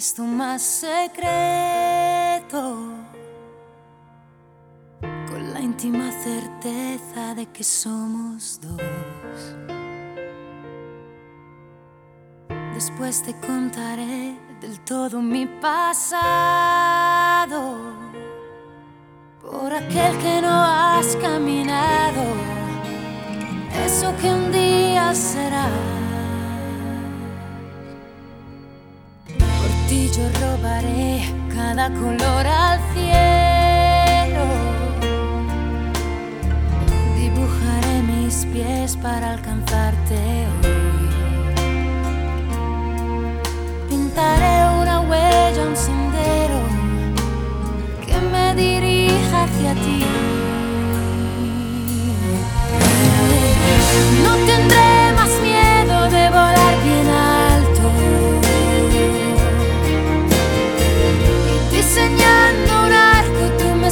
eres tu más secreto, con la íntima certeza de que somos dos. Después te contaré del todo mi pasado, por aquel que no has caminado, eso que un día será. Por ti yo robaré cada color al cielo, dibujaré mis pies para alcanzarte hoy, pintaré una huella, un sendero que me dirija hacia ti. No tendré más miedo de volar bien alto, y diseñando un arco tú me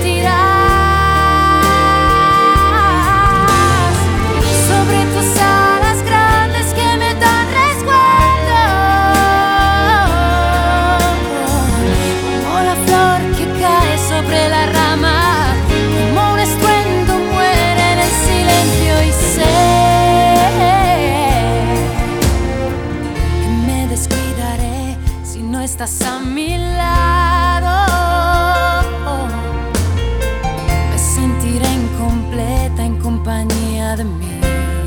sentirás sobre tus alas grandes que me dan resguardo, como la flor que cae sobre la rama, como un estruendo muere en el silencio, y sé que me descuidaré si no estás a mi lado. Me sentiré incompleta en compañía de mí.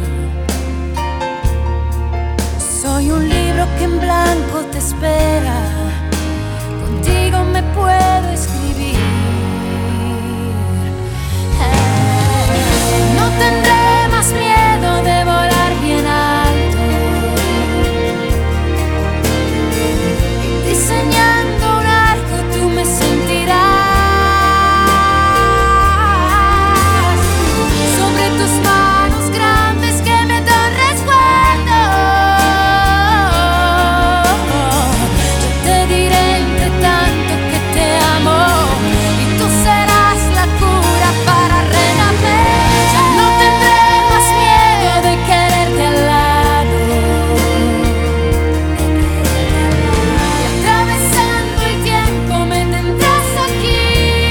Soy un libro que en blanco te espera, contigo me puedo escribir. No tendré más miedo de volar bien alto, diseñando un arco tú me sentirás sobre tus manos grandes que me dan resguardo. Yo te diré entre tanto que te amo, y tú serás la cura para renacer. Ya no tendré más miedo de quererte al lado, y atravesando el tiempo me tendrás aquí,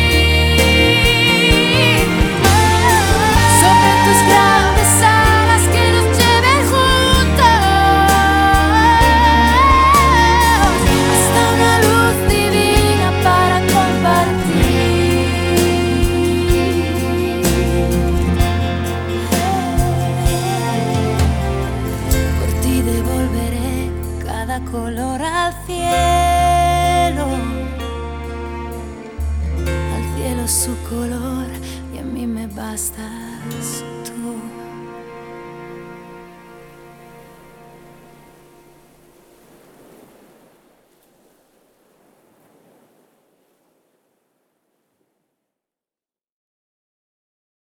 sobre tus grandes alas que nos lleven juntos hasta una luz divina para compartir. Por ti devolveré cada color al cielo su color, y a mí me bastas tú.